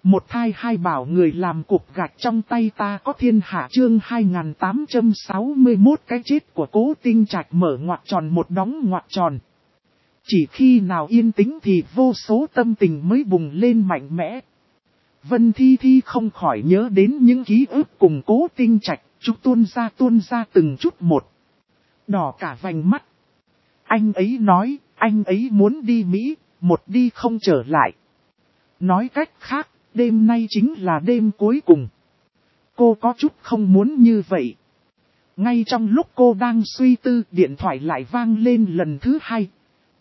Một thai hai bảo người làm cục gạch trong tay ta có thiên hạ chương 2861 cái chết của Cố Tinh Trạch mở ngoặc tròn một đóng ngoặc tròn. Chỉ khi nào yên tĩnh thì vô số tâm tình mới bùng lên mạnh mẽ. Vân Thi Thi không khỏi nhớ đến những ký ức cùng Cố Tinh Trạch, chúng tuôn ra từng chút một. Đỏ cả vành mắt. Anh ấy nói, anh ấy muốn đi Mỹ, một đi không trở lại. Nói cách khác, đêm nay chính là đêm cuối cùng. Cô có chút không muốn như vậy. Ngay trong lúc cô đang suy tư, điện thoại lại vang lên lần thứ hai.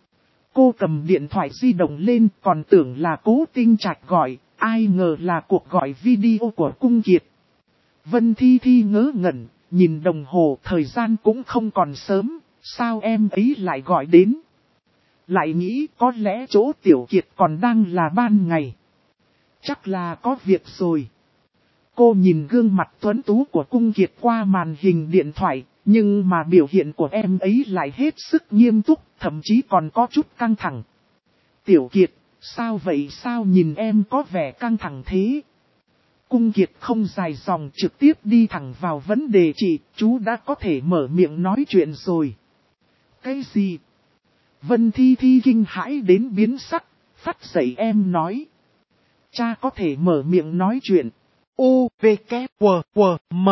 Cô cầm điện thoại di động lên, còn tưởng là Cố Tinh Trạch gọi, ai ngờ là cuộc gọi video của Cung Kiệt. Vân Thi Thi ngớ ngẩn, nhìn đồng hồ, thời gian cũng không còn sớm, sao em ấy lại gọi đến. Lại nghĩ có lẽ chỗ Tiểu Kiệt còn đang là ban ngày. Chắc là có việc rồi. Cô nhìn gương mặt tuấn tú của Cung Kiệt qua màn hình điện thoại, nhưng mà biểu hiện của em ấy lại hết sức nghiêm túc, thậm chí còn có chút căng thẳng. Tiểu Kiệt, sao vậy, sao nhìn em có vẻ căng thẳng thế? Cung Kiệt không dài dòng, trực tiếp đi thẳng vào vấn đề. Chị, chú đã có thể mở miệng nói chuyện rồi. Cái gì? Vân Thi Thi kinh hãi đến biến sắc, phát dậy em nói. Cha có thể mở miệng nói chuyện. U, V, K, W, W, M.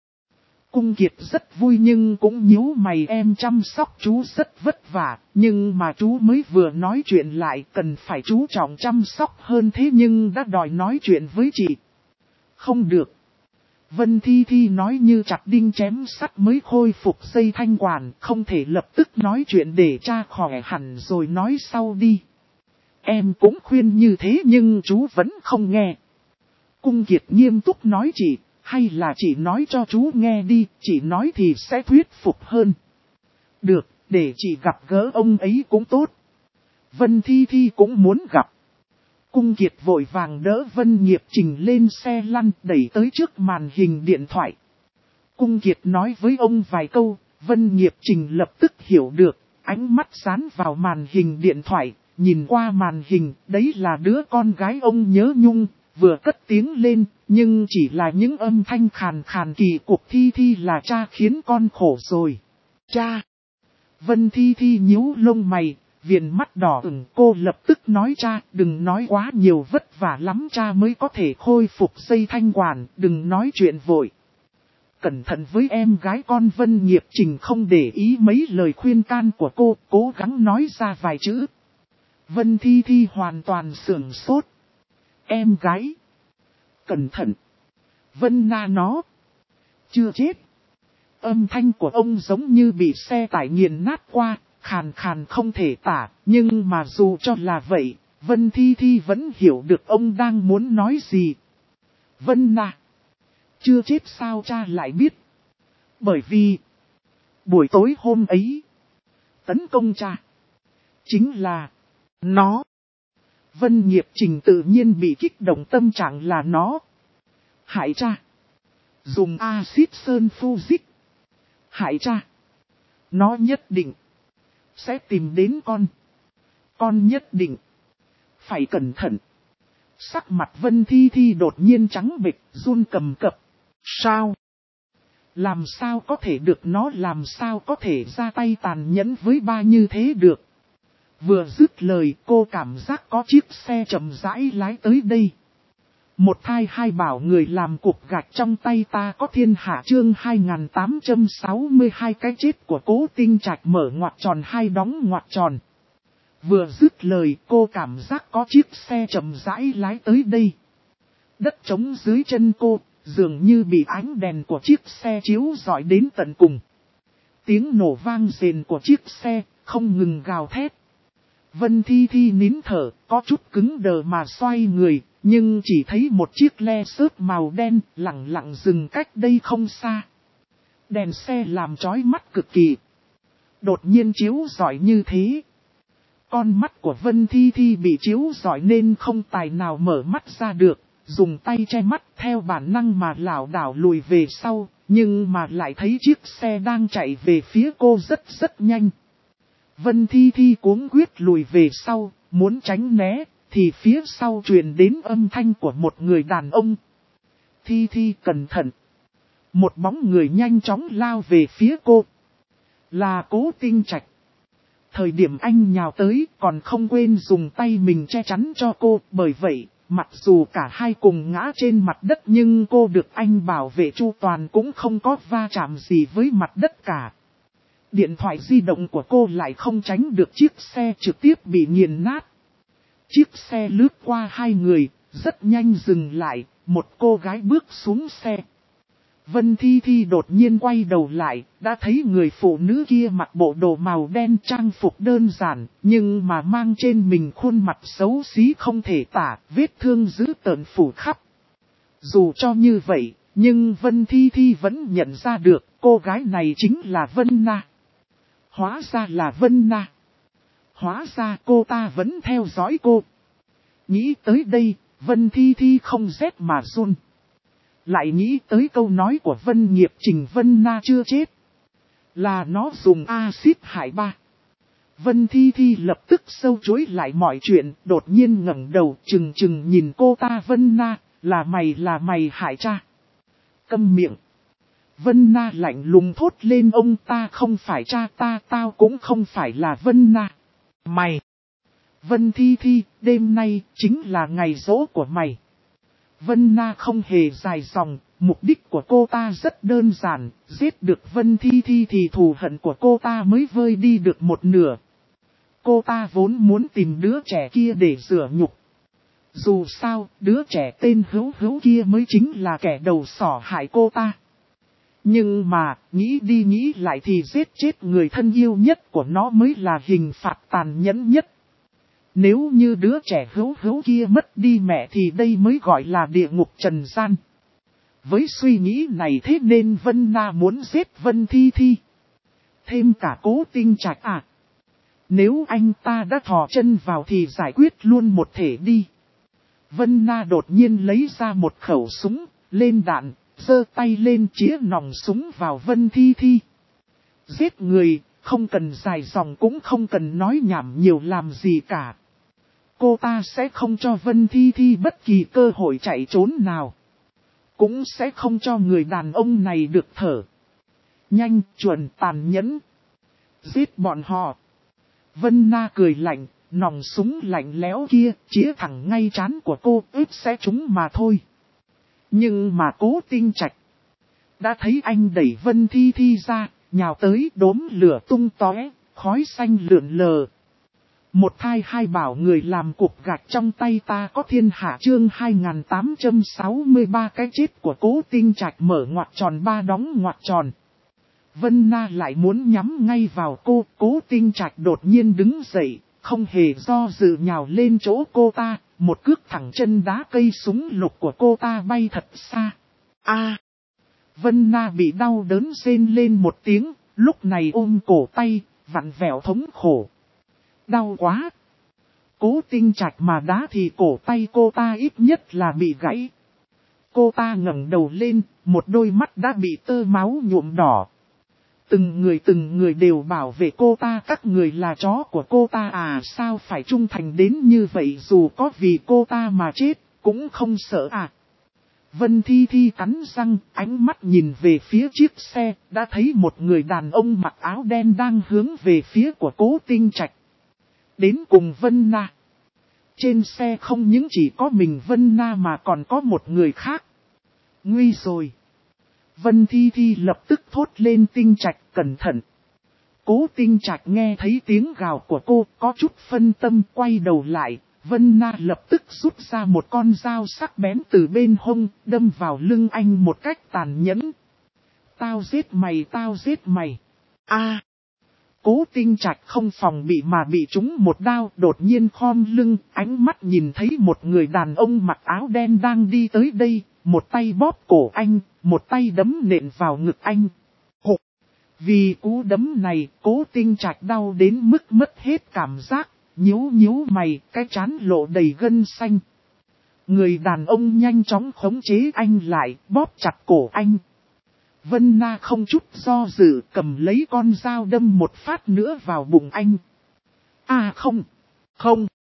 Cung Kiệt rất vui nhưng cũng nhíu mày, em chăm sóc chú rất vất vả, nhưng mà chú mới vừa nói chuyện lại cần phải chú trọng chăm sóc hơn thế nhưng đã đòi nói chuyện với chị. Không được. Vân Thi Thi nói như chặt đinh chém sắt mới khôi phục dây thanh quản, không thể lập tức nói chuyện để cha khỏe hẳn rồi nói sau đi. Em cũng khuyên như thế nhưng chú vẫn không nghe. Cung Kiệt nghiêm túc nói chị, hay là chị nói cho chú nghe đi, chị nói thì sẽ thuyết phục hơn. Được, để chị gặp gỡ ông ấy cũng tốt. Vân Thi Thi cũng muốn gặp. Cung Kiệt vội vàng đỡ Vân Nghiệp Trình lên xe lăn đẩy tới trước màn hình điện thoại. Cung Kiệt nói với ông vài câu, Vân Nghiệp Trình lập tức hiểu được, ánh mắt dán vào màn hình điện thoại, nhìn qua màn hình, đấy là đứa con gái ông nhớ nhung, vừa cất tiếng lên, nhưng chỉ là những âm thanh khàn khàn kỳ cục. Thi Thi là cha khiến con khổ rồi. Cha! Vân Thi Thi nhíu lông mày. Viền mắt đỏ ửng, cô lập tức nói cha, đừng nói quá nhiều, vất vả lắm cha mới có thể khôi phục dây thanh quản, đừng nói chuyện vội. Cẩn thận với em gái con. Vân Nghiệp Trình không để ý mấy lời khuyên can của cô, cố gắng nói ra vài chữ. Vân Thi Thi hoàn toàn sửng sốt. Em gái. Cẩn thận. Vân Na nó. Chưa chết. Âm thanh của ông giống như bị xe tải nghiền nát qua. Khàn khàn không thể tả, nhưng mà dù cho là vậy, Vân Thi Thi vẫn hiểu được ông đang muốn nói gì. Vân Na. Chưa chết sao cha lại biết? Bởi vì, buổi tối hôm ấy, tấn công cha. Chính là, nó. Vân Nghiệp Trình tự nhiên bị kích động, tâm trạng là nó. Hại cha. Dùng axit sơn fusic. Hại cha. Nó nhất định sẽ tìm đến con. Con nhất định phải cẩn thận. Sắc mặt Vân Thi Thi đột nhiên trắng bệch, run cầm cập. Sao? Làm sao có thể được, nó làm sao có thể ra tay tàn nhẫn với ba như thế được? Vừa dứt lời cô cảm giác có chiếc xe chậm rãi lái tới đây. Một thai hai bảo người làm cục gạch trong tay ta có thiên hạ chương 2862 cái chết của Cố Tinh Trạch mở ngoặc tròn hai đóng ngoặc tròn. Vừa dứt lời cô cảm giác có chiếc xe chậm rãi lái tới đây. Đất trống dưới chân cô, dường như bị ánh đèn của chiếc xe chiếu rọi đến tận cùng. Tiếng nổ vang rền của chiếc xe, không ngừng gào thét. Vân Thi Thi nín thở, có chút cứng đờ mà xoay người, nhưng chỉ thấy một chiếc Lexus màu đen lặng lặng dừng cách đây không xa. Đèn xe làm chói mắt cực kỳ. Đột nhiên chiếu rọi như thế. Con mắt của Vân Thi Thi bị chiếu rọi nên không tài nào mở mắt ra được, dùng tay che mắt theo bản năng mà lảo đảo lùi về sau, nhưng mà lại thấy chiếc xe đang chạy về phía cô rất nhanh. Vân Thi Thi cuống quyết lùi về sau, muốn tránh né, thì phía sau truyền đến âm thanh của một người đàn ông. Thi Thi cẩn thận. Một bóng người nhanh chóng lao về phía cô. Là Cố Tinh Trạch. Thời điểm anh nhào tới còn không quên dùng tay mình che chắn cho cô. Bởi vậy, mặc dù cả hai cùng ngã trên mặt đất nhưng cô được anh bảo vệ chu toàn cũng không có va chạm gì với mặt đất cả. Điện thoại di động của cô lại không tránh được chiếc xe trực tiếp bị nghiền nát. Chiếc xe lướt qua hai người, rất nhanh dừng lại, một cô gái bước xuống xe. Vân Thi Thi đột nhiên quay đầu lại, đã thấy người phụ nữ kia mặc bộ đồ màu đen trang phục đơn giản, nhưng mà mang trên mình khuôn mặt xấu xí không thể tả, vết thương dữ tợn phủ khắp. Dù cho như vậy, nhưng Vân Thi Thi vẫn nhận ra được cô gái này chính là Vân Na. Hóa ra là Vân Na. Hóa ra cô ta vẫn theo dõi cô. Nghĩ tới đây, Vân Thi Thi không rét mà run. Lại nghĩ tới câu nói của Vân Nghiệp Trình Vân Na chưa chết. Là nó dùng axit hại ba. Vân Thi Thi lập tức sâu chuối lại mọi chuyện, đột nhiên ngẩng đầu chừng chừng nhìn cô ta Vân Na, là mày hại cha. Câm miệng. Vân Na lạnh lùng thốt lên ông ta không phải cha ta, tao cũng không phải là Vân Na. Mày. Vân Thi Thi, đêm nay chính là ngày giỗ của mày. Vân Na không hề dài dòng, mục đích của cô ta rất đơn giản, giết được Vân Thi Thi thì thù hận của cô ta mới vơi đi được một nửa. Cô ta vốn muốn tìm đứa trẻ kia để rửa nhục. Dù sao, đứa trẻ tên Hữu Hữu kia mới chính là kẻ đầu sỏ hại cô ta. Nhưng mà, nghĩ đi nghĩ lại thì giết chết người thân yêu nhất của nó mới là hình phạt tàn nhẫn nhất. Nếu như đứa trẻ Hữu Hữu kia mất đi mẹ thì đây mới gọi là địa ngục trần gian. Với suy nghĩ này thế nên Vân Na muốn giết Vân Thi Thi. Thêm cả Cố Tinh Trạch à. Nếu anh ta đã thò chân vào thì giải quyết luôn một thể đi. Vân Na đột nhiên lấy ra một khẩu súng, lên đạn, giơ tay lên chĩa nòng súng vào Vân Thi Thi. Giết người, không cần dài dòng cũng không cần nói nhảm nhiều làm gì cả. Cô ta sẽ không cho Vân Thi Thi bất kỳ cơ hội chạy trốn nào. Cũng sẽ không cho người đàn ông này được thở. Nhanh, chuẩn, tàn nhẫn. Giết bọn họ. Vân Na cười lạnh, nòng súng lạnh lẽo kia chĩa thẳng ngay trán của cô, ít sẽ trúng mà thôi. Nhưng mà Cố Tinh Trạch đã thấy anh đẩy Vân Thi Thi ra, nhào tới đốm lửa tung tóe, khói xanh lượn lờ. Một thai hai bảo người làm cục gạch trong tay ta có thiên hạ chương 2863 cái chết của Cố Tinh Trạch mở ngoặc tròn ba đóng ngoặc tròn. Vân Na lại muốn nhắm ngay vào cô, Cố Tinh Trạch đột nhiên đứng dậy, không hề do dự nhào lên chỗ cô ta, một cước thẳng chân đá cây súng lục của cô ta bay thật xa. A! Vân Na bị đau đớn rên lên một tiếng, lúc này ôm cổ tay, vặn vẹo thống khổ. Đau quá! Cố Tinh Trạch mà đá thì cổ tay cô ta ít nhất là bị gãy. Cô ta ngẩng đầu lên, một đôi mắt đã bị tơ máu nhuộm đỏ. Từng người đều bảo vệ cô ta, các người là chó của cô ta à, sao phải trung thành đến như vậy, dù có vì cô ta mà chết, cũng không sợ à. Vân Thi Thi cắn răng, ánh mắt nhìn về phía chiếc xe, đã thấy một người đàn ông mặc áo đen đang hướng về phía của Cố Tinh Trạch. Đến cùng Vân Na. Trên xe không những chỉ có mình Vân Na mà còn có một người khác. Nguy rồi. Vân Thi Thi lập tức thốt lên Tinh Trạch cẩn thận. Cố Tinh Trạch nghe thấy tiếng gào của cô có chút phân tâm quay đầu lại. Vân Na lập tức rút ra một con dao sắc bén từ bên hông đâm vào lưng anh một cách tàn nhẫn. Tao giết mày. A! Cố Tinh Trạch không phòng bị mà bị trúng một đao, đột nhiên khom lưng, ánh mắt nhìn thấy một người đàn ông mặc áo đen đang đi tới đây, một tay bóp cổ anh, một tay đấm nện vào ngực anh. Hụt! Vì cú đấm này, Cố Tinh Trạch đau đến mức mất hết cảm giác, nhíu mày, cái trán lộ đầy gân xanh. Người đàn ông nhanh chóng khống chế anh lại, bóp chặt cổ anh. Vân Na không chút do dự cầm lấy con dao đâm một phát nữa vào bụng anh. À không!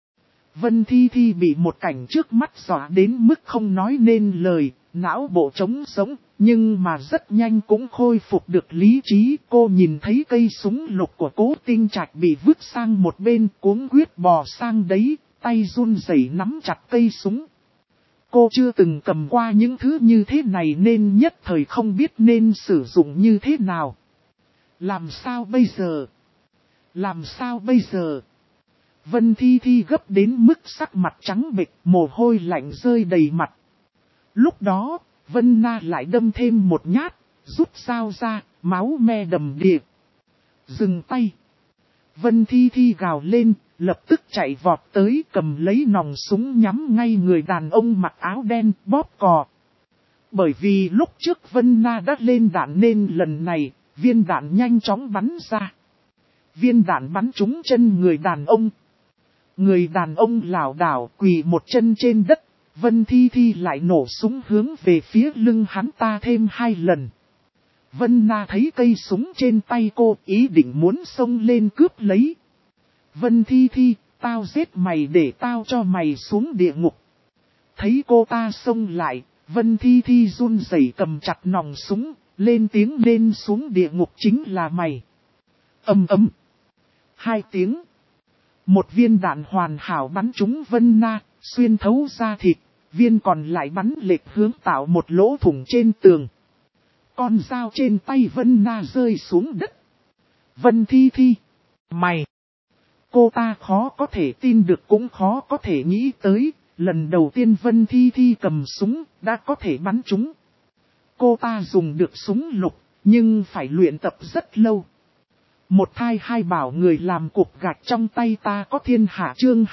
Vân Thi Thi bị một cảnh trước mắt dọa đến mức không nói nên lời, não bộ trống sống, nhưng mà rất nhanh cũng khôi phục được lý trí. Cô nhìn thấy cây súng lục của Cố Tinh Trạch bị vứt sang một bên, cuống quýt bò sang đấy, tay run rẩy nắm chặt cây súng. Cô chưa từng cầm qua những thứ như thế này nên nhất thời không biết nên sử dụng như thế nào. Làm sao bây giờ? Làm sao bây giờ? Vân Thi Thi gấp đến mức sắc mặt trắng bệch, mồ hôi lạnh rơi đầy mặt. Lúc đó, Vân Na lại đâm thêm một nhát, rút dao ra, máu me đầm đìa. Dừng tay. Vân Thi Thi gào lên, lập tức chạy vọt tới cầm lấy nòng súng nhắm ngay người đàn ông mặc áo đen bóp cò. Bởi vì lúc trước Vân Na đã lên đạn nên lần này, viên đạn nhanh chóng bắn ra. Viên đạn bắn trúng chân người đàn ông. Người đàn ông lảo đảo quỳ một chân trên đất, Vân Thi Thi lại nổ súng hướng về phía lưng hắn ta thêm 2 lần. Vân Na thấy cây súng trên tay cô ý định muốn xông lên cướp lấy. Vân Thi Thi, tao giết mày để tao cho mày xuống địa ngục. Thấy cô ta xông lại, Vân Thi Thi run rẩy cầm chặt nòng súng, lên tiếng lên xuống địa ngục chính là mày. Ầm ầm. 2 tiếng. Một viên đạn hoàn hảo bắn trúng Vân Na, xuyên thấu da thịt, viên còn lại bắn lệch hướng tạo một lỗ thủng trên tường. Con dao trên tay Vân Na rơi xuống đất. Vân Thi Thi, mày! Cô ta khó có thể tin được cũng khó có thể nghĩ tới, lần đầu tiên Vân Thi Thi cầm súng, đã có thể bắn trúng. Cô ta dùng được súng lục, nhưng phải luyện tập rất lâu. Một thai hai bảo người làm cục gạch trong tay ta có thiên hạ chương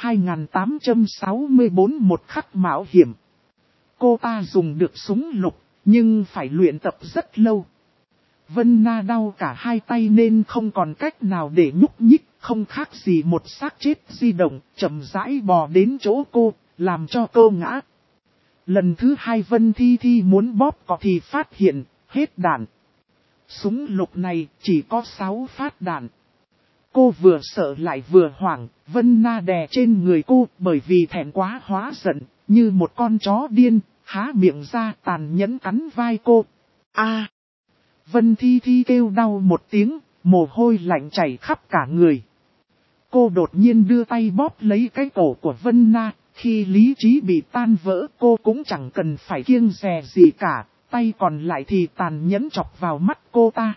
2864 một khắc mạo hiểm. Cô ta dùng được súng lục, nhưng phải luyện tập rất lâu. Vân Na đau cả hai tay nên không còn cách nào để nhúc nhích, không khác gì một xác chết di động, chậm rãi bò đến chỗ cô, làm cho cô ngã. Lần thứ 2 Vân Thi Thi muốn bóp cò thì phát hiện, hết đạn. Súng lục này chỉ có 6 phát đạn. Cô vừa sợ lại vừa hoảng, Vân Na đè trên người cô bởi vì thẹn quá hóa giận, như một con chó điên, há miệng ra tàn nhẫn cắn vai cô. A! Vân Thi Thi kêu đau một tiếng, mồ hôi lạnh chảy khắp cả người. Cô đột nhiên đưa tay bóp lấy cái cổ của Vân Na, khi lý trí bị tan vỡ cô cũng chẳng cần phải kiêng dè gì cả, tay còn lại thì tàn nhẫn chọc vào mắt cô ta.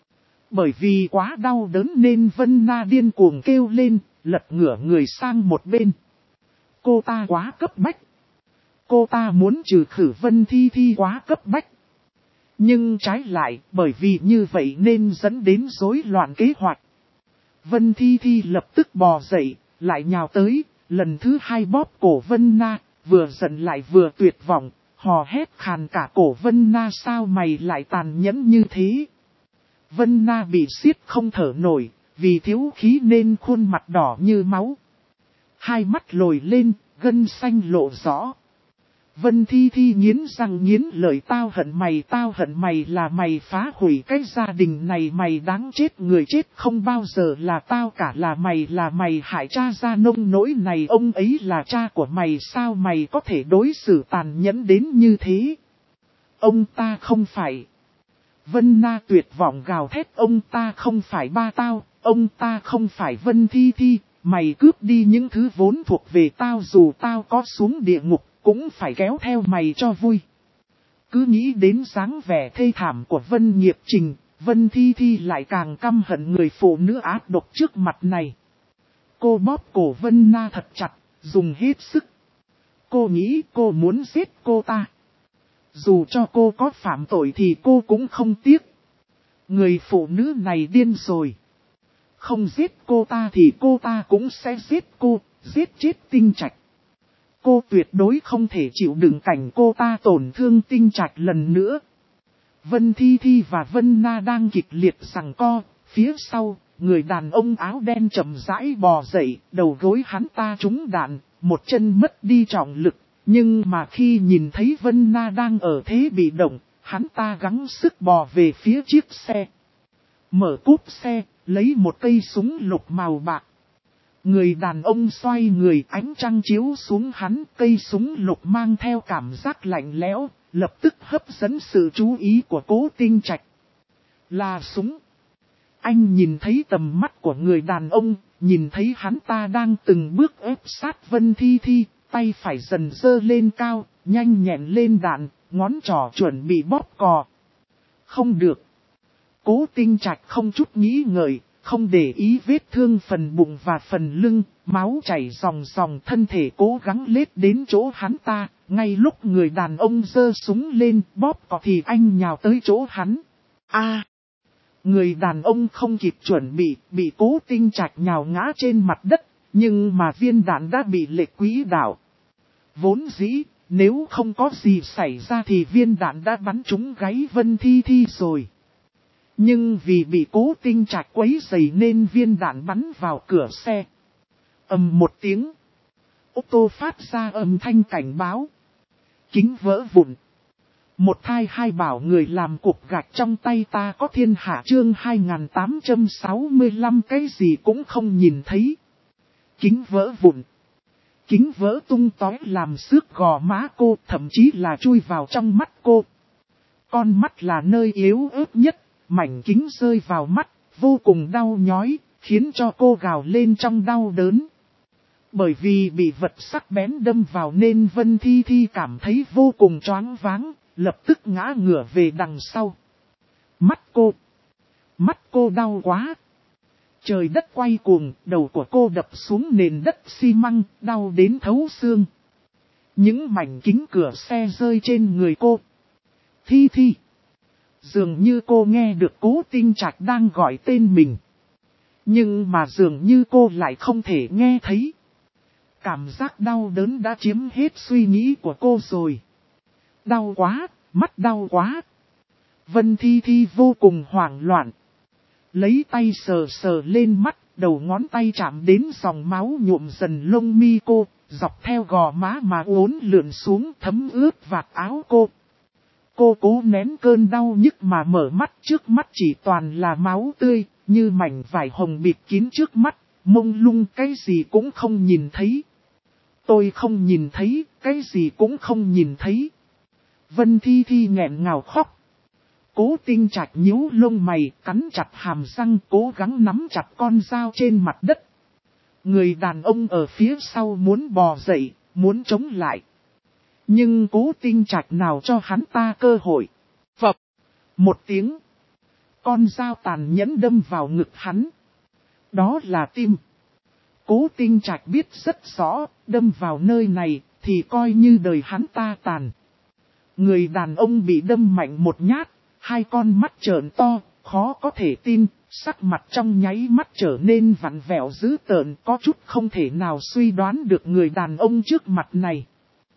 Bởi vì quá đau đớn nên Vân Na điên cuồng kêu lên, lật ngửa người sang một bên. Cô ta quá cấp bách. Cô ta muốn trừ khử Vân Thi Thi quá cấp bách. Nhưng trái lại, bởi vì như vậy nên dẫn đến rối loạn kế hoạch. Vân Thi Thi lập tức bò dậy, lại nhào tới, lần thứ 2 bóp cổ Vân Na, vừa giận lại vừa tuyệt vọng, hò hét khàn cả cổ Vân Na sao mày lại tàn nhẫn như thế. Vân Na bị siết không thở nổi, vì thiếu khí nên khuôn mặt đỏ như máu. Hai mắt lồi lên, gân xanh lộ rõ. Vân Thi Thi nghiến răng nghiến lợi tao hận mày là mày phá hủy cái gia đình này mày đáng chết người chết không bao giờ là tao cả là mày hại cha ra nông nỗi này ông ấy là cha của mày sao mày có thể đối xử tàn nhẫn đến như thế. Ông ta không phải. Vân Na tuyệt vọng gào thét ông ta không phải ba tao, ông ta không phải Vân Thi Thi, mày cướp đi những thứ vốn thuộc về tao dù tao có xuống địa ngục. Cũng phải kéo theo mày cho vui. Cứ nghĩ đến dáng vẻ thê thảm của Vân Nghiệp Trình, Vân Thi Thi lại càng căm hận người phụ nữ ác độc trước mặt này. Cô bóp cổ Vân Na thật chặt, dùng hết sức. Cô nghĩ cô muốn giết cô ta. Dù cho cô có phạm tội thì cô cũng không tiếc. Người phụ nữ này điên rồi. Không giết cô ta thì cô ta cũng sẽ giết cô, giết chết Tinh Trạch. Cô tuyệt đối không thể chịu đựng cảnh cô ta tổn thương Tinh Trạch lần nữa. Vân Thi Thi và Vân Na đang kịch liệt giằng co, phía sau, người đàn ông áo đen chậm rãi bò dậy, đầu gối hắn ta trúng đạn, một chân mất đi trọng lực, nhưng mà khi nhìn thấy Vân Na đang ở thế bị động, hắn ta gắng sức bò về phía chiếc xe. Mở cốp xe, lấy một cây súng lục màu bạc. Người đàn ông xoay người, ánh trăng chiếu xuống hắn, cây súng lục mang theo cảm giác lạnh lẽo, lập tức hấp dẫn sự chú ý của Cố Tinh Trạch. Là súng. Anh nhìn thấy tầm mắt của người đàn ông, nhìn thấy hắn ta đang từng bước ép sát Vân Thi Thi, tay phải dần dơ lên cao, nhanh nhẹn lên đạn, ngón trỏ chuẩn bị bóp cò. Không được. Cố Tinh Trạch không chút nghĩ ngợi, không để ý vết thương phần bụng và phần lưng, máu chảy ròng ròng, thân thể cố gắng lết đến chỗ hắn ta. Ngay lúc người đàn ông giơ súng lên bóp cò thì anh nhào tới chỗ hắn. Người đàn ông không kịp chuẩn bị Cố Tinh Trạch nhào ngã trên mặt đất, nhưng mà viên đạn đã bị lệch quỹ đạo. Vốn dĩ, nếu không có gì xảy ra thì viên đạn đã bắn trúng gáy Vân Thi Thi rồi. Nhưng vì bị Cố Tinh Trạch quấy rầy nên viên đạn bắn vào cửa xe. Ầm một tiếng. Ô tô phát ra âm thanh cảnh báo. Kính vỡ vụn. Một thai hai bảo người làm cục gạch trong tay ta có thiên hạ chương 2865 cái gì cũng không nhìn thấy. Kính vỡ vụn. Kính vỡ tung tói làm xước gò má cô, thậm chí là chui vào trong mắt cô. Con mắt là nơi yếu ớt nhất, mảnh kính rơi vào mắt, vô cùng đau nhói, khiến cho cô gào lên trong đau đớn. Bởi vì bị vật sắc bén đâm vào nên Vân Thi Thi cảm thấy vô cùng choáng váng, lập tức ngã ngửa về đằng sau. Mắt cô đau quá. Trời đất quay cuồng, đầu của cô đập xuống nền đất xi măng, đau đến thấu xương. Những mảnh kính cửa xe rơi trên người cô. Thi Thi. Dường như cô nghe được Cố Tinh Trạch đang gọi tên mình. Nhưng mà dường như cô lại không thể nghe thấy. Cảm giác đau đớn đã chiếm hết suy nghĩ của cô rồi. Đau quá, mắt đau quá. Vân Thi Thi vô cùng hoảng loạn. Lấy tay sờ sờ lên mắt, đầu ngón tay chạm đến dòng máu nhuộm dần lông mi cô, dọc theo gò má mà uốn lượn xuống thấm ướt vạt áo cô. Cô cố nén cơn đau nhức mà mở mắt, trước mắt chỉ toàn là máu tươi, như mảnh vải hồng bịt kín trước mắt, mông lung cái gì cũng không nhìn thấy. Tôi không nhìn thấy, cái gì cũng không nhìn thấy. Vân Thi Thi nghẹn ngào khóc. Cố Tinh Trạch nhíu lông mày, cắn chặt hàm răng, cố gắng nắm chặt con dao trên mặt đất. Người đàn ông ở phía sau muốn bò dậy, muốn chống lại. Nhưng Cố Tinh Trạch nào cho hắn ta cơ hội. Phập. Một tiếng. Con dao tàn nhẫn đâm vào ngực hắn. Đó là tim. Cố Tinh Trạch biết rất rõ, đâm vào nơi này, thì coi như đời hắn ta tàn. Người đàn ông bị đâm mạnh một nhát, hai con mắt trợn to, khó có thể tin, sắc mặt trong nháy mắt trở nên vặn vẹo dữ tợn, có chút không thể nào suy đoán được người đàn ông trước mặt này.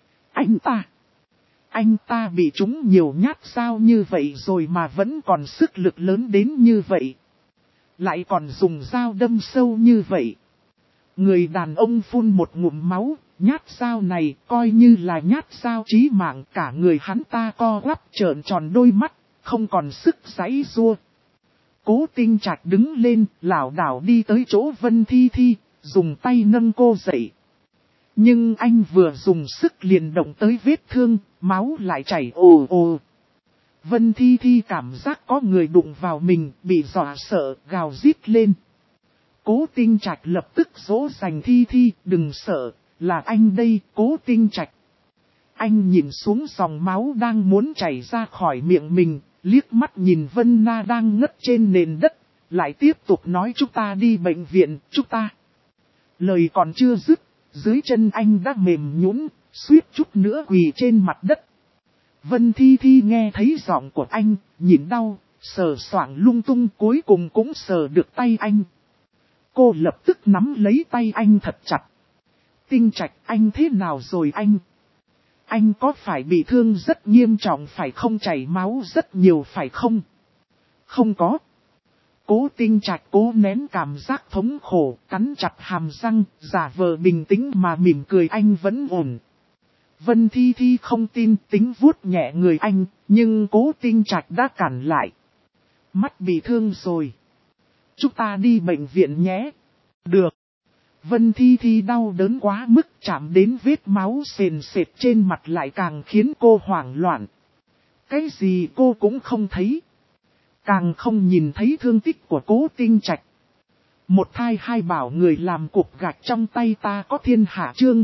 Anh ta bị trúng nhiều nhát sao như vậy rồi mà vẫn còn sức lực lớn đến như vậy. Lại còn dùng dao đâm sâu như vậy. Người đàn ông phun một ngụm máu, nhát dao này coi như là nhát dao chí mạng, cả người hắn ta co quắp trợn tròn đôi mắt, không còn sức giãy giụa. Cố Tinh Trạch đứng lên, lảo đảo đi tới chỗ Vân Thi Thi, dùng tay nâng cô dậy. Nhưng anh vừa dùng sức liền động tới vết thương, máu lại chảy ồ ồ. Vân Thi Thi cảm giác có người đụng vào mình, bị dọa sợ, gào rít lên. Cố Tinh Trạch lập tức dỗ dành Thi Thi, đừng sợ, là anh đây, Cố Tinh Trạch. Anh nhìn xuống dòng máu đang muốn chảy ra khỏi miệng mình, liếc mắt nhìn Vân Na đang ngất trên nền đất, lại tiếp tục nói chúng ta đi bệnh viện, chúng ta. Lời còn chưa dứt, dưới chân anh đã mềm nhũn, suýt chút nữa quỳ trên mặt đất. Vân Thi Thi nghe thấy giọng của anh, nhìn đau, sờ soạng lung tung cuối cùng cũng sờ được tay anh. Cô lập tức nắm lấy tay anh thật chặt. Tinh Trạch, anh thế nào rồi anh? Anh có phải bị thương rất nghiêm trọng phải không, chảy máu rất nhiều phải không? Không có. Cố Tinh Trạch cố nén cảm giác thống khổ, cắn chặt hàm răng, giả vờ bình tĩnh mà mỉm cười, anh vẫn ổn. Vân Thi Thi không tin, tính vuốt nhẹ người anh, nhưng Cố Tinh Trạch đã cản lại. Mắt bị thương rồi. Chúng ta đi bệnh viện nhé. Được. Vân Thi Thi đau đớn quá mức chạm đến vết máu sền sệt trên mặt lại càng khiến cô hoảng loạn. Cái gì cô cũng không thấy. Càng không nhìn thấy thương tích của Cố Tinh Trạch. Một thai hai bảo người làm cục gạch trong tay ta có thiên hạ chương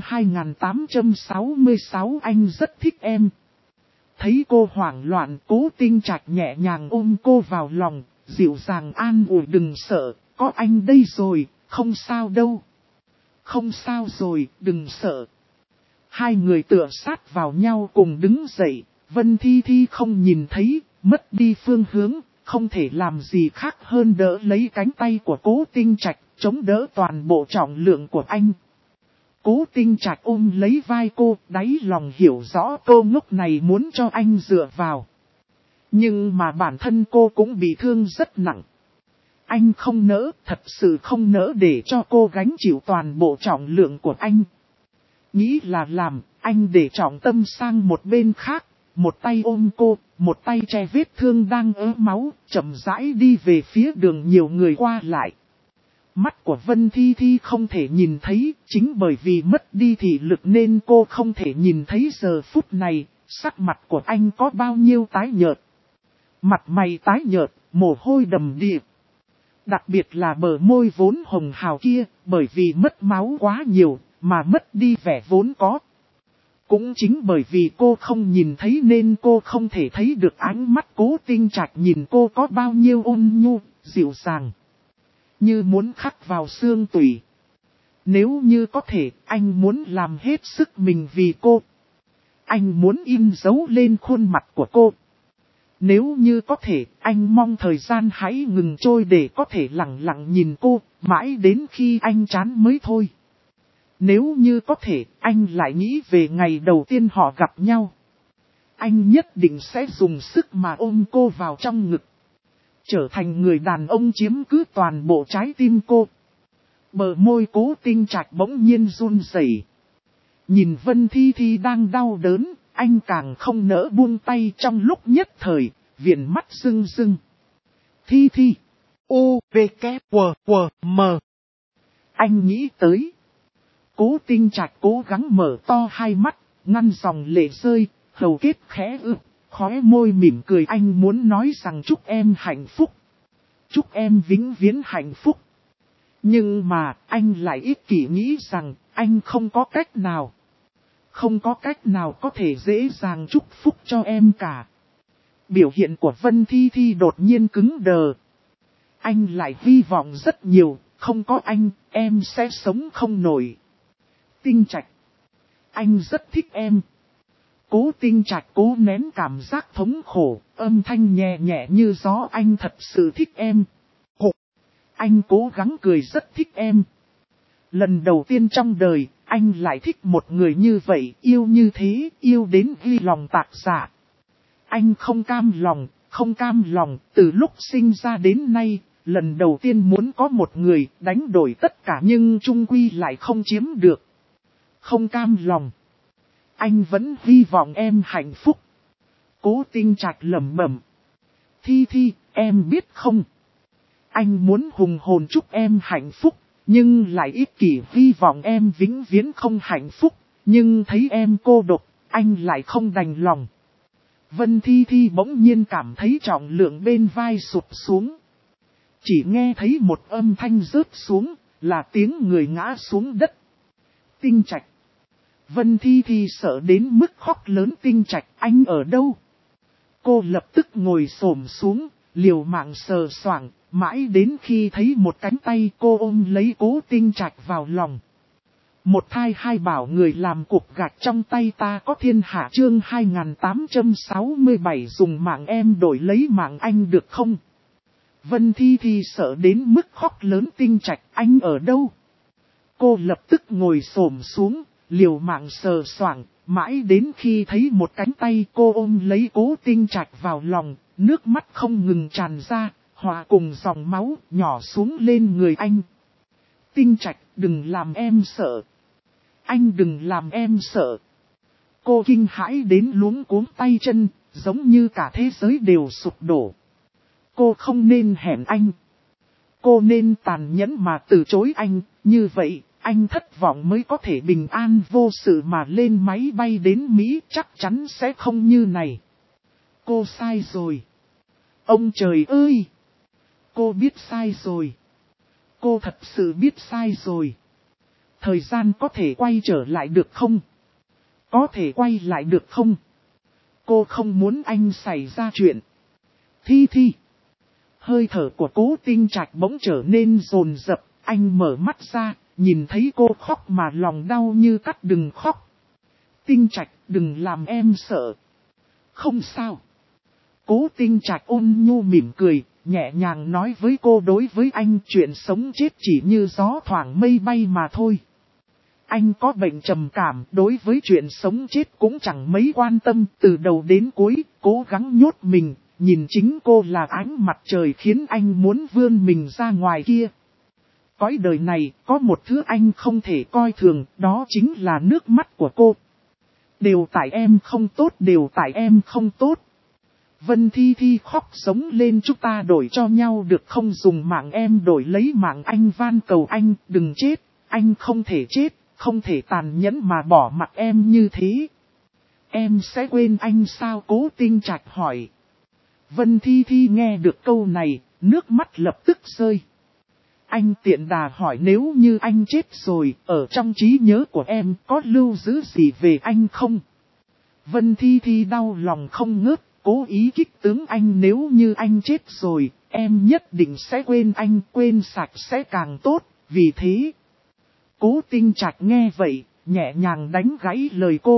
2866 anh rất thích em. Thấy cô hoảng loạn, Cố Tinh Trạch nhẹ nhàng ôm cô vào lòng, dịu dàng an ủi đừng sợ, có anh đây rồi, không sao đâu. Không sao rồi, đừng sợ. Hai người tựa sát vào nhau cùng đứng dậy, Vân Thi Thi không nhìn thấy, mất đi phương hướng, không thể làm gì khác hơn đỡ lấy cánh tay của Cố Tinh Trạch, chống đỡ toàn bộ trọng lượng của anh. Cố Tinh Trạch ôm lấy vai cô, đáy lòng hiểu rõ cô ngốc này muốn cho anh dựa vào. Nhưng mà bản thân cô cũng bị thương rất nặng. Anh không nỡ, thật sự không nỡ để cho cô gánh chịu toàn bộ trọng lượng của anh. Nghĩ là làm, anh để trọng tâm sang một bên khác, một tay ôm cô, một tay che vết thương đang ớ máu, chậm rãi đi về phía đường nhiều người qua lại. Mắt của Vân Thi Thi không thể nhìn thấy, chính bởi vì mất đi thị lực nên cô không thể nhìn thấy giờ phút này, sắc mặt của anh có bao nhiêu tái nhợt. Mặt mày tái nhợt, mồ hôi đầm đìa. Đặc biệt là bờ môi vốn hồng hào kia, bởi vì mất máu quá nhiều, mà mất đi vẻ vốn có. Cũng chính bởi vì cô không nhìn thấy nên cô không thể thấy được ánh mắt Cố Tinh Trạch nhìn cô có bao nhiêu ôn nhu, dịu dàng. Như muốn khắc vào xương tủy. Nếu như có thể, anh muốn làm hết sức mình vì cô. Anh muốn in dấu lên khuôn mặt của cô. Nếu như có thể, anh mong thời gian hãy ngừng trôi để có thể lặng lặng nhìn cô, mãi đến khi anh chán mới thôi. Nếu như có thể, anh lại nghĩ về ngày đầu tiên họ gặp nhau. Anh nhất định sẽ dùng sức mà ôm cô vào trong ngực. Trở thành người đàn ông chiếm cứ toàn bộ trái tim cô. Bờ môi Cố Tinh Trạch bỗng nhiên run rẩy. Nhìn Vân Thi Thi đang đau đớn, anh càng không nỡ buông tay trong lúc nhất thời, viền mắt rưng rưng. Thi Thi. U, V, K, W, W, M. Anh nghĩ tới. Cố Tinh Trạch cố gắng mở to hai mắt, ngăn dòng lệ rơi, hầu kết khẽ ực, khóe môi mỉm cười anh muốn nói rằng chúc em hạnh phúc. Chúc em vĩnh viễn hạnh phúc. Nhưng mà anh lại ích kỷ nghĩ rằng anh không có cách nào. Không có cách nào có thể dễ dàng chúc phúc cho em cả. Biểu hiện của Vân Thi Thi đột nhiên cứng đờ. Anh lại hy vọng rất nhiều, không có anh, em sẽ sống không nổi. Tinh Trạch. Anh rất thích em. Cố Tinh Trạch cố nén cảm giác thống khổ, âm thanh nhẹ nhẹ như gió anh thật sự thích em. Hộp. Anh cố gắng cười rất thích em. Lần đầu tiên trong đời, anh lại thích một người như vậy, yêu như thế, yêu đến ghi lòng tạc dạ. Anh không cam lòng, từ lúc sinh ra đến nay, lần đầu tiên muốn có một người đánh đổi tất cả nhưng chung quy lại không chiếm được. Không cam lòng. Anh vẫn hy vọng em hạnh phúc. Cố Tinh Trạch lẩm bẩm. Thi Thi, em biết không? Anh muốn hùng hồn chúc em hạnh phúc, nhưng lại ích kỷ hy vọng em vĩnh viễn không hạnh phúc. Nhưng thấy em cô độc, anh lại không đành lòng. Vân Thi Thi bỗng nhiên cảm thấy trọng lượng bên vai sụp xuống. Chỉ nghe thấy một âm thanh rớt xuống, là tiếng người ngã xuống đất. Tinh Trạch. Vân Thi Thi sợ đến mức khóc lớn. Tinh Trạch, anh ở đâu? Cô lập tức ngồi xổm xuống, liều mạng sờ soạng, mãi đến khi thấy một cánh tay cô ôm lấy Cố Tinh Trạch vào lòng. Một thai hai bảo người làm cục gạch trong tay ta có thiên hạ chương 2867 dùng mạng em đổi lấy mạng anh được không? Vân Thi Thi sợ đến mức khóc lớn. Tinh Trạch, anh ở đâu? Cô lập tức ngồi xổm xuống, liều mạng sờ soạng, mãi đến khi thấy một cánh tay cô ôm lấy Cố Tinh Trạch vào lòng, nước mắt không ngừng tràn ra, hòa cùng dòng máu nhỏ xuống lên người anh. Tinh Trạch, đừng làm em sợ. Anh đừng làm em sợ. Cô kinh hãi đến luống cuống tay chân, giống như cả thế giới đều sụp đổ. Cô không nên hẹn anh. Cô nên tàn nhẫn mà từ chối anh, như vậy anh thất vọng mới có thể bình an vô sự mà lên máy bay đến Mỹ, chắc chắn sẽ không như này. Cô sai rồi. Ông trời ơi! Cô biết sai rồi. Cô thật sự biết sai rồi. Thời gian có thể quay trở lại được không? Có thể quay lại được không? Cô không muốn anh xảy ra chuyện. Thi. Hơi thở của Cố Tinh Trạch bỗng trở nên dồn dập, anh mở mắt ra, nhìn thấy cô khóc mà lòng đau như cắt. Đừng khóc. Tinh Trạch, đừng làm em sợ. Không sao. Cố Tinh Trạch ôn nhu mỉm cười, nhẹ nhàng nói với cô, đối với anh chuyện sống chết chỉ như gió thoảng mây bay mà thôi. Anh có bệnh trầm cảm, đối với chuyện sống chết cũng chẳng mấy quan tâm, từ đầu đến cuối, cố gắng nhốt mình, nhìn chính cô là ánh mặt trời khiến anh muốn vươn mình ra ngoài kia. Cõi đời này, có một thứ anh không thể coi thường, đó chính là nước mắt của cô. Đều tại em không tốt, đều tại em không tốt. Vân Thi khóc sống lên, chúng ta đổi cho nhau được không, dùng mạng em đổi lấy mạng anh, van cầu anh, đừng chết, anh không thể chết, không thể tàn nhẫn mà bỏ mặc em như thế. Em sẽ quên anh sao? Cố Tinh Trạch hỏi. Vân Thi nghe được câu này, nước mắt lập tức rơi. Anh tiện đà hỏi, nếu như anh chết rồi, ở trong trí nhớ của em có lưu giữ gì về anh không? Vân Thi đau lòng không ngớt, cố ý kích tướng anh, nếu như anh chết rồi, em nhất định sẽ quên anh, quên sạch sẽ càng tốt, vì thế. Cố Tinh Trạch nghe vậy, nhẹ nhàng đánh gãy lời cô.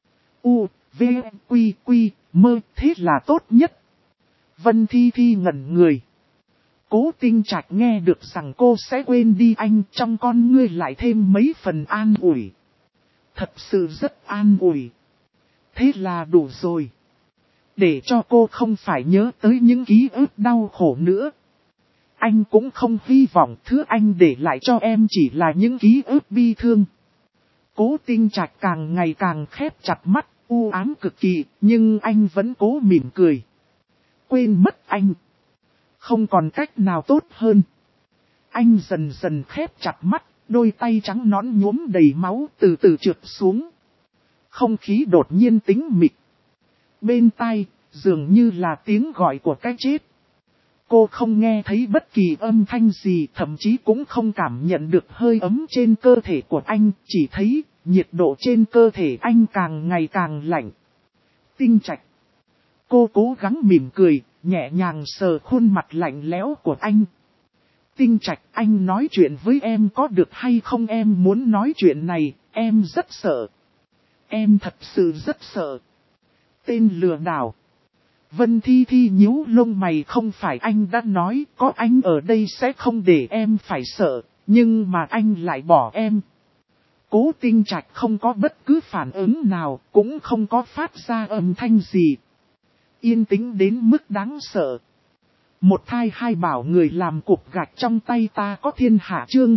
V, Quy, mơ, thế là tốt nhất. Vân Thi ngẩn người. Cố Tinh Trạch nghe được rằng cô sẽ quên đi anh, trong con ngươi lại thêm mấy phần an ủi. Thật sự rất an ủi. Thế là đủ rồi. Để cho cô không phải nhớ tới những ký ức đau khổ nữa. Anh cũng không hy vọng thứ anh để lại cho em chỉ là những ký ức bi thương. Cố Tinh Trạch càng ngày càng khép chặt mắt, u ám cực kỳ, nhưng anh vẫn cố mỉm cười. Quên mất anh. Không còn cách nào tốt hơn. Anh dần dần khép chặt mắt, đôi tay trắng nõn nhuốm đầy máu từ từ trượt xuống. Không khí đột nhiên tĩnh mịch. Bên tai, dường như là tiếng gọi của cái chết. Cô không nghe thấy bất kỳ âm thanh gì, thậm chí cũng không cảm nhận được hơi ấm trên cơ thể của anh, chỉ thấy nhiệt độ trên cơ thể anh càng ngày càng lạnh. Tinh Trạch. Cô cố gắng mỉm cười, nhẹ nhàng sờ khuôn mặt lạnh lẽo của anh. Tinh Trạch, anh nói chuyện với em có được hay không? Em muốn nói chuyện này, em rất sợ. Em thật sự rất sợ. Tên lừa đảo. Vân Thi nhíu lông mày, không phải anh đã nói có anh ở đây sẽ không để em phải sợ, nhưng mà anh lại bỏ em. Cố Tinh Trạch không có bất cứ phản ứng nào, cũng không có phát ra âm thanh gì. Yên tĩnh đến mức đáng sợ. Một thai hai bảo người làm cục gạch trong tay ta có thiên hạ, chương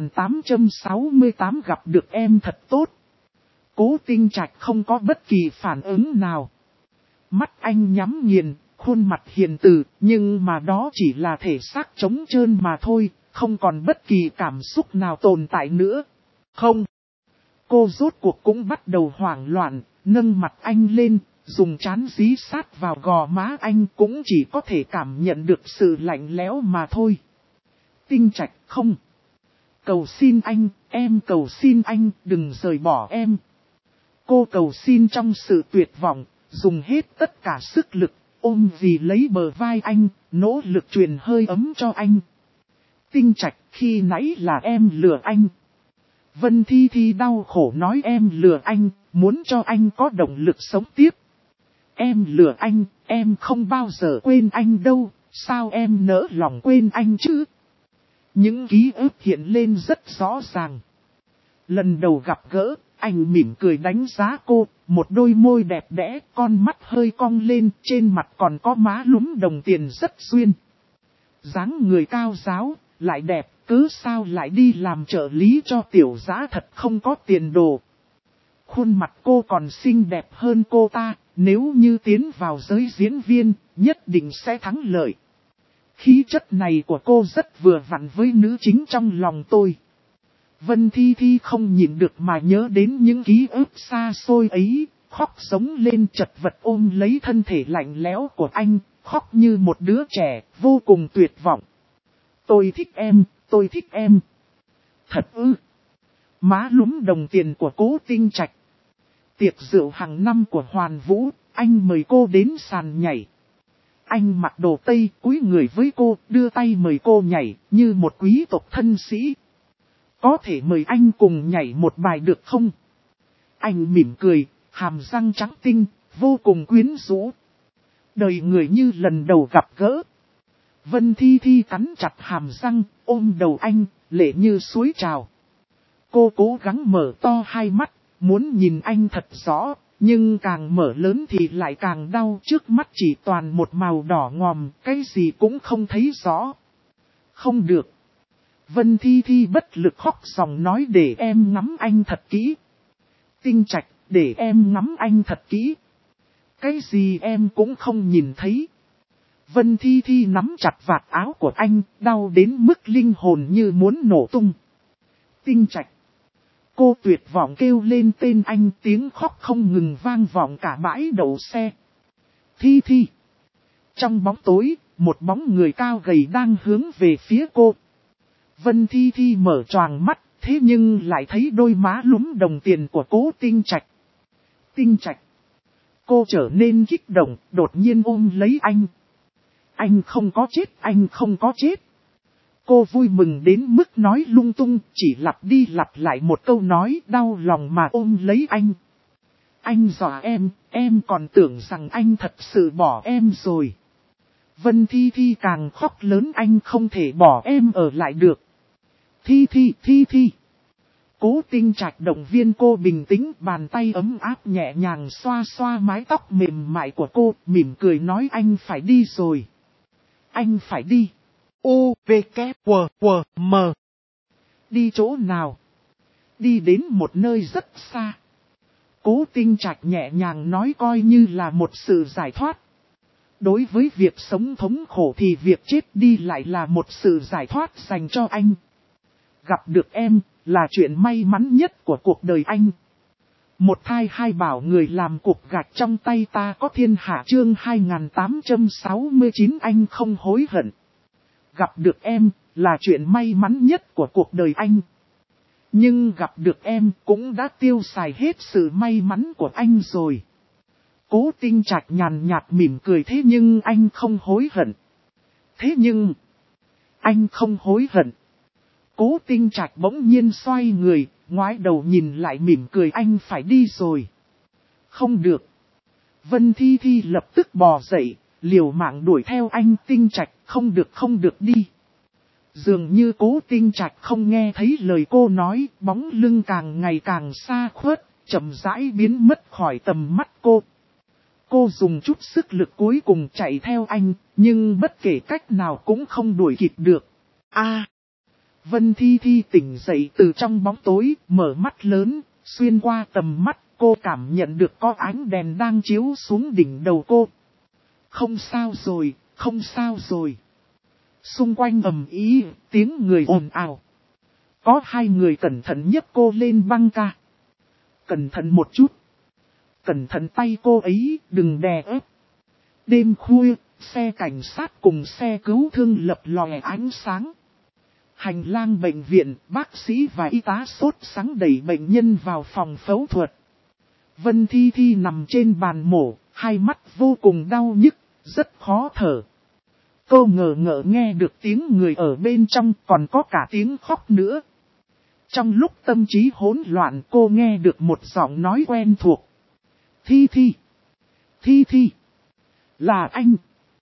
2868 gặp được em thật tốt. Cố Tinh Trạch không có bất kỳ phản ứng nào. Mắt anh nhắm nghiền, khuôn mặt hiền từ, nhưng mà đó chỉ là thể xác trống trơn mà thôi, không còn bất kỳ cảm xúc nào tồn tại nữa. Không. Cô rốt cuộc cũng bắt đầu hoảng loạn, nâng mặt anh lên, dùng trán dí sát vào gò má anh, cũng chỉ có thể cảm nhận được sự lạnh lẽo mà thôi. Tinh Trạch, không. Cầu xin anh, em cầu xin anh, đừng rời bỏ em. Cô cầu xin trong sự tuyệt vọng, dùng hết tất cả sức lực, ôm vì lấy bờ vai anh, nỗ lực truyền hơi ấm cho anh. Tinh Trạch, khi nãy là em lừa anh. Vân Thi đau khổ nói, em lừa anh, muốn cho anh có động lực sống tiếp. Em lừa anh, em không bao giờ quên anh đâu, sao em nỡ lòng quên anh chứ? Những ký ức hiện lên rất rõ ràng. Lần đầu gặp gỡ, anh mỉm cười đánh giá cô, một đôi môi đẹp đẽ, con mắt hơi cong lên, trên mặt còn có má lúm đồng tiền rất xuyên. Dáng người cao ráo, lại đẹp, cứ sao lại đi làm trợ lý cho tiểu dã, thật không có tiền đồ. Khuôn mặt cô còn xinh đẹp hơn cô ta, nếu như tiến vào giới diễn viên, nhất định sẽ thắng lợi. Khí chất này của cô rất vừa vặn với nữ chính trong lòng tôi. Vân Thi Thi không nhịn được mà nhớ đến những ký ức xa xôi ấy, khóc sống lên chật vật ôm lấy thân thể lạnh lẽo của anh, khóc như một đứa trẻ, vô cùng tuyệt vọng. Tôi thích em, tôi thích em. Thật ư. Má lúm đồng tiền của Cố Tinh Trạch. Tiệc rượu hàng năm của Hoàn Vũ, anh mời cô đến sàn nhảy. Anh mặc đồ Tây, cúi người với cô, đưa tay mời cô nhảy, như một quý tộc thân sĩ. Có thể mời anh cùng nhảy một bài được không? Anh mỉm cười, hàm răng trắng tinh, vô cùng quyến rũ. Đời người như lần đầu gặp gỡ. Vân Thi Thi cắn chặt hàm răng, ôm đầu anh, lệ như suối trào. Cô cố gắng mở to hai mắt, muốn nhìn anh thật rõ, nhưng càng mở lớn thì lại càng đau, trước mắt chỉ toàn một màu đỏ ngòm, cái gì cũng không thấy rõ. Không được. Vân Thi Thi bất lực khóc dòng nói để em ngắm anh thật kỹ. Tinh Trạch, để em ngắm anh thật kỹ. Cái gì em cũng không nhìn thấy. Vân Thi Thi nắm chặt vạt áo của anh, đau đến mức linh hồn như muốn nổ tung. Tinh Trạch. Cô tuyệt vọng kêu lên tên anh, tiếng khóc không ngừng vang vọng cả bãi đậu xe. Thi Thi. Trong bóng tối, một bóng người cao gầy đang hướng về phía cô. Vân Thi Thi mở choàng mắt, thế nhưng lại thấy đôi má lúm đồng tiền của Cố Tinh Trạch. Tinh Trạch. Cô trở nên kích động, đột nhiên ôm lấy anh. Anh không có chết, anh không có chết. Cô vui mừng đến mức nói lung tung, chỉ lặp đi lặp lại một câu nói đau lòng mà ôm lấy anh. Anh dọa em còn tưởng rằng anh thật sự bỏ em rồi. Vân Thi Thi càng khóc lớn, anh không thể bỏ em ở lại được. Thi Thi. Cố Tinh Trạch động viên cô bình tĩnh, bàn tay ấm áp nhẹ nhàng xoa xoa mái tóc mềm mại của cô, mỉm cười nói anh phải đi rồi. Anh phải đi. U, V, K, W, M. Đi chỗ nào? Đi đến một nơi rất xa. Cố Tinh Trạch nhẹ nhàng nói coi như là một sự giải thoát. Đối với việc sống thống khổ thì việc chết đi lại là một sự giải thoát dành cho anh. Gặp được em là chuyện may mắn nhất của cuộc đời anh. Một thai hai bảo người làm cục gạch trong tay ta có thiên hạ chương 2869 anh không hối hận. Gặp được em là chuyện may mắn nhất của cuộc đời anh. Nhưng gặp được em cũng đã tiêu xài hết sự may mắn của anh rồi. Cố Tinh Trạch nhàn nhạt mỉm cười thế nhưng anh không hối hận. Thế nhưng anh không hối hận. Cố Tinh Trạch bỗng nhiên xoay người, ngoái đầu nhìn lại mỉm cười anh phải đi rồi. Không được. Vân Thi Thi lập tức bò dậy, liều mạng đuổi theo anh Tinh Trạch, không được đi. Dường như Cố Tinh Trạch không nghe thấy lời cô nói, bóng lưng càng ngày càng xa khuất, chậm rãi biến mất khỏi tầm mắt cô. Cô dùng chút sức lực cuối cùng chạy theo anh, nhưng bất kể cách nào cũng không đuổi kịp được. Vân Thi Thi tỉnh dậy từ trong bóng tối, mở mắt lớn, xuyên qua tầm mắt, cô cảm nhận được có ánh đèn đang chiếu xuống đỉnh đầu cô. Không sao rồi, không sao rồi. Xung quanh ầm ĩ, tiếng người ồn ào. Có hai người cẩn thận nhấc cô lên băng ca. Cẩn thận một chút. Cẩn thận tay cô ấy, đừng đè ép. Đêm khuya, xe cảnh sát cùng xe cứu thương lập lòe ánh sáng. Hành lang bệnh viện, bác sĩ và y tá sốt sắng đẩy bệnh nhân vào phòng phẫu thuật. Vân Thi Thi nằm trên bàn mổ, hai mắt vô cùng đau nhức, rất khó thở. Cô ngờ ngợ nghe được tiếng người ở bên trong, còn có cả tiếng khóc nữa. Trong lúc tâm trí hỗn loạn cô nghe được một giọng nói quen thuộc. Thi Thi. Thi Thi. Là anh.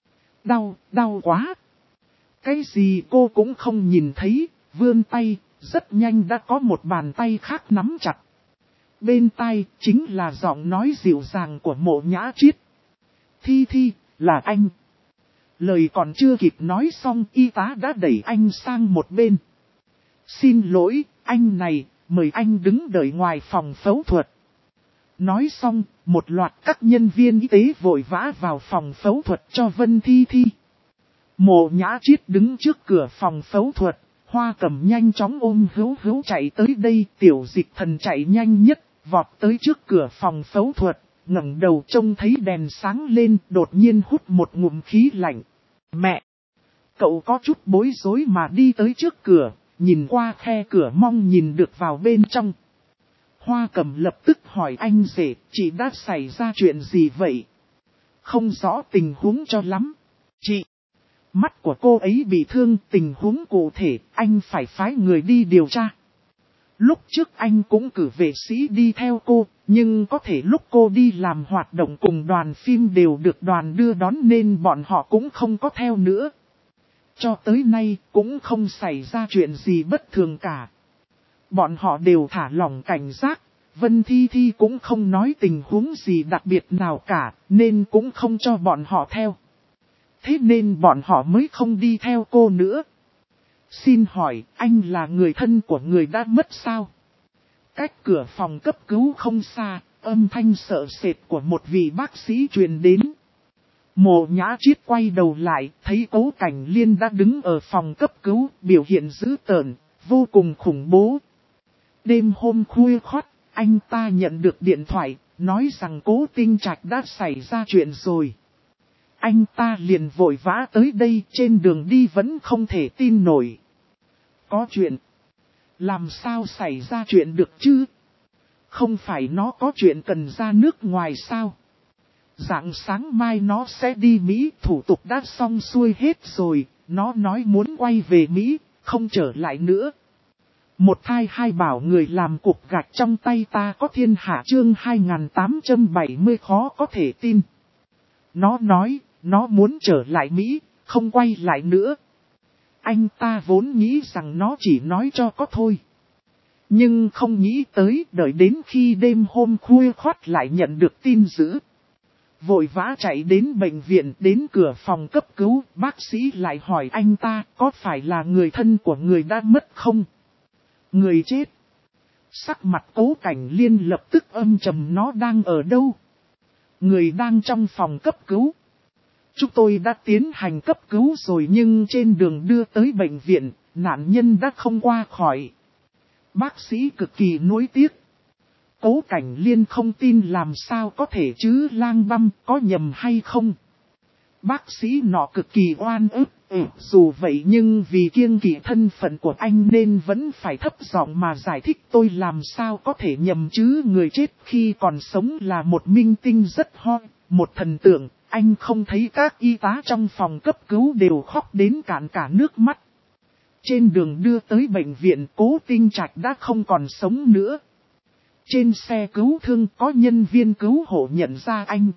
Đau quá. Cái gì cô cũng không nhìn thấy, vươn tay, rất nhanh đã có một bàn tay khác nắm chặt. Bên tai chính là giọng nói dịu dàng của Mộ Nhã Triết. Thi Thi, là anh. Lời còn chưa kịp nói xong y tá đã đẩy anh sang một bên. Xin lỗi, anh này, mời anh đứng đợi ngoài phòng phẫu thuật. Nói xong, một loạt các nhân viên y tế vội vã vào phòng phẫu thuật cho Vân Thi Thi. Mộ Nhã Triết đứng trước cửa phòng phẫu thuật, Hoa Cẩm nhanh chóng ôm Hữu Hữu chạy tới đây, Tiểu Dịch Thần chạy nhanh nhất, vọt tới trước cửa phòng phẫu thuật, ngẩng đầu trông thấy đèn sáng lên, đột nhiên hút một ngụm khí lạnh. Mẹ! Cậu có chút bối rối mà đi tới trước cửa, nhìn qua khe cửa mong nhìn được vào bên trong. Hoa Cẩm lập tức hỏi anh rể, chị đã xảy ra chuyện gì vậy? Không rõ tình huống cho lắm. Chị! Mắt của cô ấy bị thương, tình huống cụ thể, anh phải phái người đi điều tra. Lúc trước anh cũng cử vệ sĩ đi theo cô, nhưng có thể lúc cô đi làm hoạt động cùng đoàn phim đều được đoàn đưa đón nên bọn họ cũng không có theo nữa. Cho tới nay cũng không xảy ra chuyện gì bất thường cả. Bọn họ đều thả lỏng cảnh giác, Vân Thi Thi cũng không nói tình huống gì đặc biệt nào cả, nên cũng không cho bọn họ theo. Thế nên bọn họ mới không đi theo cô nữa. Xin hỏi, anh là người thân của người đã mất sao? Cách cửa phòng cấp cứu không xa, âm thanh sợ sệt của một vị bác sĩ truyền đến. Mộ Nhã Chiết quay đầu lại, thấy Cố Cảnh Liên đã đứng ở phòng cấp cứu, biểu hiện dữ tợn, vô cùng khủng bố. Đêm hôm khuya khoắt, anh ta nhận được điện thoại, nói rằng Cố Tinh Trạch đã xảy ra chuyện rồi. Anh ta liền vội vã tới đây, trên đường đi vẫn không thể tin nổi. Có chuyện. Làm sao xảy ra chuyện được chứ? Không phải nó có chuyện cần ra nước ngoài sao? Rạng sáng mai nó sẽ đi Mỹ, thủ tục đã xong xuôi hết rồi, nó nói muốn quay về Mỹ, không trở lại nữa. Một thai hai bảo người làm cục gạch trong tay ta có thiên hạ chương 2870 khó có thể tin. Nó nói, nó muốn trở lại Mỹ, không quay lại nữa. Anh ta vốn nghĩ rằng nó chỉ nói cho có thôi. Nhưng không nghĩ tới đợi đến khi đêm hôm khuya khoắt lại nhận được tin dữ. Vội vã chạy đến bệnh viện, đến cửa phòng cấp cứu, bác sĩ lại hỏi anh ta có phải là người thân của người đã mất không? Người chết. Sắc mặt Cố Cảnh Liên lập tức âm trầm, nó đang ở đâu? Người đang trong phòng cấp cứu. Chúng tôi đã tiến hành cấp cứu rồi nhưng trên đường đưa tới bệnh viện, nạn nhân đã không qua khỏi. Bác sĩ cực kỳ nuối tiếc. Cố Cảnh Liên không tin làm sao có thể chứ, Lang Băm có nhầm hay không? Bác sĩ nọ cực kỳ oan ức, dù vậy nhưng vì kiêng kỵ thân phận của anh nên vẫn phải thấp giọng mà giải thích, tôi làm sao có thể nhầm chứ, người chết khi còn sống là một minh tinh rất hot, một thần tượng, anh không thấy các y tá trong phòng cấp cứu đều khóc đến cạn cả nước mắt. Trên đường đưa tới bệnh viện, Cố Tinh Trạch đã không còn sống nữa. Trên xe cứu thương có nhân viên cứu hộ nhận ra anh.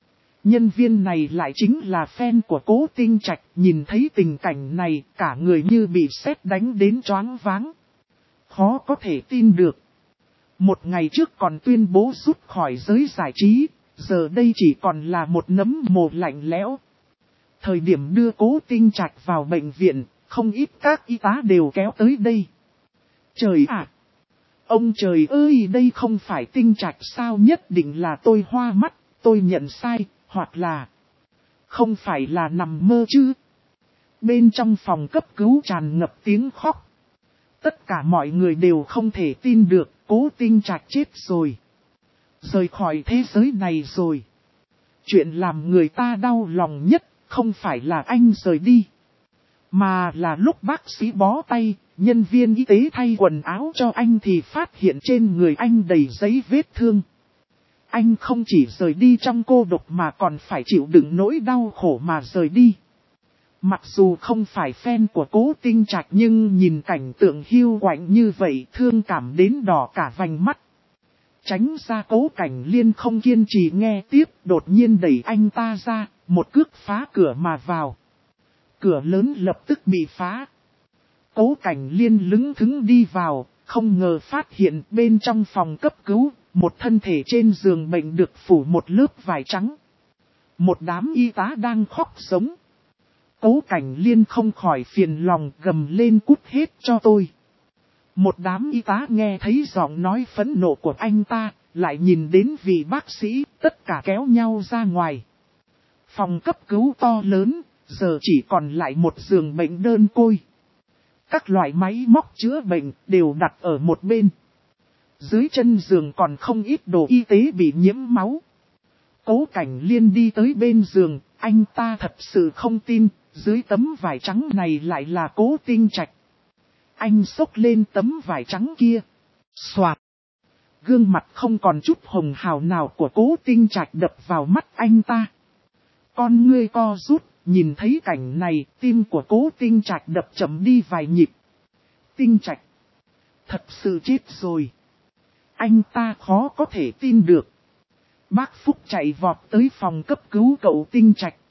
Nhân viên này lại chính là fan của Cố Tinh Trạch, nhìn thấy tình cảnh này cả người như bị sét đánh đến choáng váng. Khó có thể tin được. Một ngày trước còn tuyên bố rút khỏi giới giải trí, giờ đây chỉ còn là một nấm mồ lạnh lẽo. Thời điểm đưa Cố Tinh Trạch vào bệnh viện, không ít các y tá đều kéo tới đây. Trời ạ! Ông trời ơi, đây không phải Tinh Trạch sao, nhất định là tôi hoa mắt, tôi nhận sai, hoặc là không phải là nằm mơ chứ. Bên trong phòng cấp cứu tràn ngập tiếng khóc. Tất cả mọi người đều không thể tin được, Cố Tinh Trạch chết rồi. Rời khỏi thế giới này rồi. Chuyện làm người ta đau lòng nhất, không phải là anh rời đi. Mà là lúc bác sĩ bó tay, nhân viên y tế thay quần áo cho anh thì phát hiện trên người anh đầy giấy vết thương. Anh không chỉ rời đi trong cô độc mà còn phải chịu đựng nỗi đau khổ mà rời đi. Mặc dù không phải fan của Cố Tinh Trạch nhưng nhìn cảnh tượng hiu quạnh như vậy thương cảm đến đỏ cả vành mắt. Tránh ra, Cố Cảnh Liên không kiên trì nghe tiếp, đột nhiên đẩy anh ta ra, một cước phá cửa mà vào. Cửa lớn lập tức bị phá. Cố Cảnh Liên lững thững đi vào, không ngờ phát hiện bên trong phòng cấp cứu, một thân thể trên giường bệnh được phủ một lớp vải trắng. Một đám y tá đang khóc sống. Cố Cảnh Liên không khỏi phiền lòng, gầm lên cút hết cho tôi. Một đám y tá nghe thấy giọng nói phẫn nộ của anh ta, lại nhìn đến vị bác sĩ, tất cả kéo nhau ra ngoài. Phòng cấp cứu to lớn, giờ chỉ còn lại một giường bệnh đơn côi. Các loại máy móc chữa bệnh đều đặt ở một bên. Dưới chân giường còn không ít đồ y tế bị nhiễm máu. Cố Cảnh Liên đi tới bên giường, anh ta thật sự không tin, dưới tấm vải trắng này lại là Cố Tinh Trạch. Anh xốc lên tấm vải trắng kia. Xoạt. Gương mặt không còn chút hồng hào nào của Cố Tinh Trạch đập vào mắt anh ta. Con ngươi co rút, nhìn thấy cảnh này, tim của Cố Tinh Trạch đập chậm đi vài nhịp. Tinh Trạch. Thật sự chết rồi. Anh ta khó có thể tin được. Bác Phúc chạy vọt tới phòng cấp cứu cậu Tinh Trạch.